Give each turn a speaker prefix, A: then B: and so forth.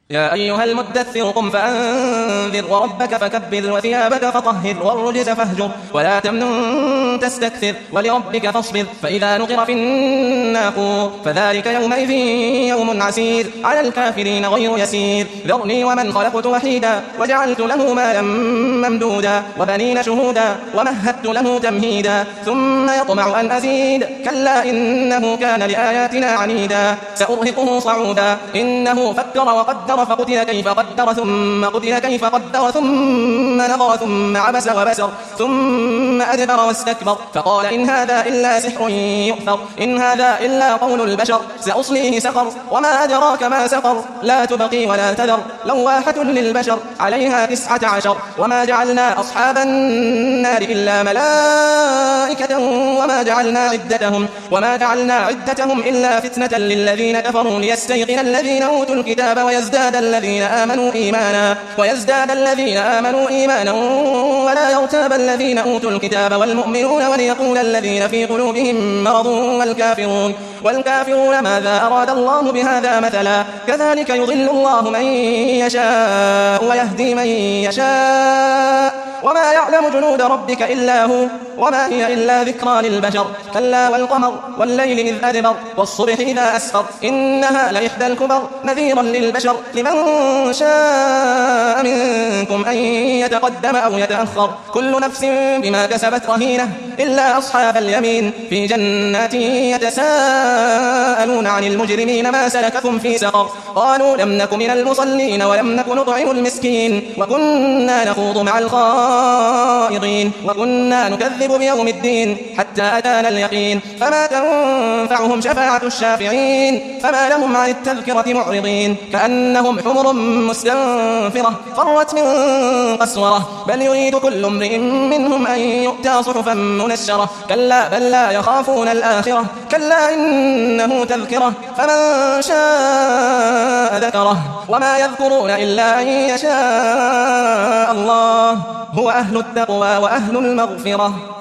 A: يا أيها المدثر قم فأنذر وربك فكبر وثيابك فطهر والرجز فاهجر ولا تمنن تستكثر ولربك فاصبر فإذا نقر في الناقور فذلك يومئذ يوم عسير على الكافرين غير يسير ذرني ومن خلقت وحيدا وجعلت له مالا ممدودا وبنين شهودا ومهدت له تمهيدا ثم يطمع أن أزيد كلا إنه كان لآياتنا عنيدا سأرهقه صعودا إنه فكر وقدر فقتل كيف قدر ثم قتل كيف قدر ثم نظر ثم عبس وبسر ثم أدبر واستكبر فقال إن هذا إلا سحر يؤثر إن هذا إلا قول البشر سأصليه سقر وما أدراك ما سقر لا تبقي ولا تذر لواحة للبشر عليها 19 وما جعلنا أصحاب النار إلا ملائكة وما جعلنا عدتهم إلا فتنة للذين كفروا ليستيقن الذين أوتوا الكتاب ويزداد الذين آمنوا إيمانا ولا يرتاب الذين أوتوا الكتاب والمؤمنون وليقول الذين في قلوبهم مرض والكافرون ماذا أراد الله بهذا مثلا كذلك يضل الله من يشاء ويهدي من يشاء وما يعلم جنود ربك إلا هو وما هي إلا ذكرى للبشر كلا والقمر والليل إذ أدبر والصبح إذا أسفر إنها لإحدى الكبر نذيرا للبشر لمن شاء منكم أن يتقدم أو يتأخر كل نفس بما كسبت رهينة إلا أصحاب اليمين في جنات يتساءلون عن المجرمين ما سلككم في سقر قالوا لم نك من المصلين ولم نك نطعم المسكين وكنا نخوض مع الخائضين وكنا نكذب بيوم الدين حتى أتانا اليقين فما تنفعهم شفاعة الشافعين فما لهم عن التذكرة معرضين كأنهم حمر مستنفرة فرت من قسورة بل يريد كل امرئ منهم أن يؤتى صحفا منشرة كلا بل لا يخافون الآخرة كلا إنه تذكرة فمن شاء ذكره وما يذكرون إلا أن يشاء الله هو أهل التقوى وأهل المغفرة